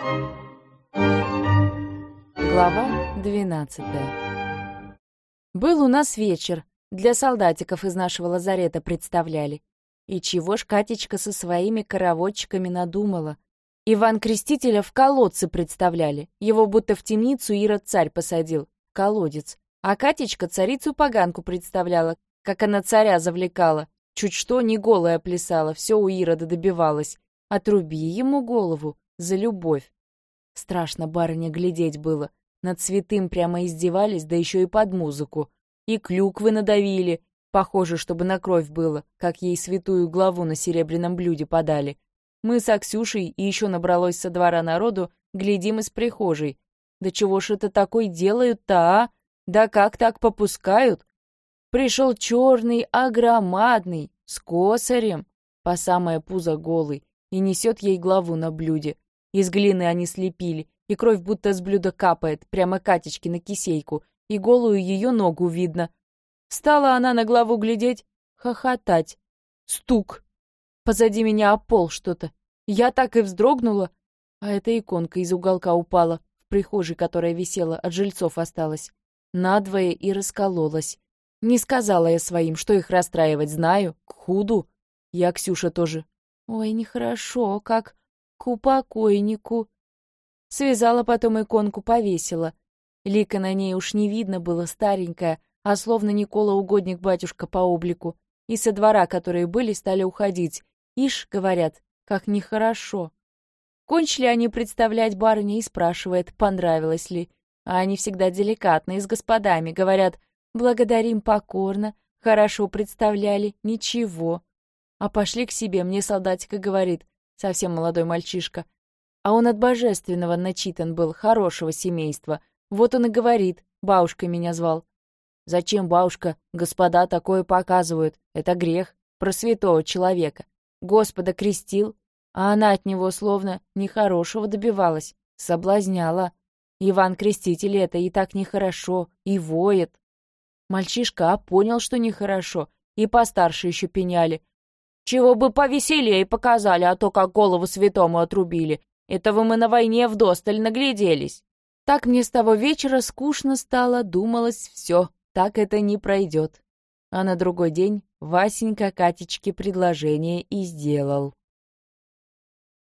Глава 12. Был у нас вечер. Для солдатиков из нашего лазарета представляли. И чего ж Катечка со своими хороводчиками надумала? Иван Крестителя в колодце представляли. Его будто в темницу Ирод-царь посадил. Колодец. А Катечка царицу-поганку представляла, как она царя завлекала. Чуть что не голая плясала, все у Ирода добивалась. Отруби ему голову за любовь. Страшно барыне глядеть было. Над святым прямо издевались, да еще и под музыку. И клюквы надавили. Похоже, чтобы на кровь было, как ей святую главу на серебряном блюде подали. Мы с Аксюшей, и еще набралось со двора народу, глядим из прихожей. Да чего ж это такой делают-то, а? Да как так попускают? Пришел черный, огромадный, с косарем, по самое пузо голый, и несет ей главу на блюде. Из глины они слепили, и кровь будто с блюда капает, прямо Катечке на кисейку, и голую ее ногу видно. Стала она на главу глядеть, хохотать. Стук! Позади меня о пол что-то. Я так и вздрогнула, а эта иконка из уголка упала, в прихожей, которая висела, от жильцов осталась. Надвое и раскололась. Не сказала я своим, что их расстраивать, знаю, к худу. Я Ксюша тоже. Ой, нехорошо, как к покойнику. Связала потом иконку, повесила. Лика на ней уж не видно было, старенькая, а словно Никола угодник батюшка по облику. И со двора, которые были, стали уходить. Ишь, говорят, как нехорошо. Кончили они представлять барыне и спрашивает, понравилось ли. А они всегда деликатные, с господами, говорят, благодарим покорно, хорошо представляли, ничего. А пошли к себе, мне солдатика говорит, совсем молодой мальчишка. А он от божественного начитан был, хорошего семейства. Вот он и говорит, бабушкой меня звал. Зачем, бабушка, господа такое показывают? Это грех, про святого человека. Господа крестил, а она от него словно нехорошего добивалась, соблазняла. Иван Креститель это и так нехорошо, и воет. Мальчишка понял, что нехорошо, и постарше еще пеняли. Чего бы повеселее показали, а то как голову святому отрубили. Этого мы на войне вдосталь нагляделись. Так мне с того вечера скучно стало, думалось, все, так это не пройдет. А на другой день Васенька Катечке предложение и сделал.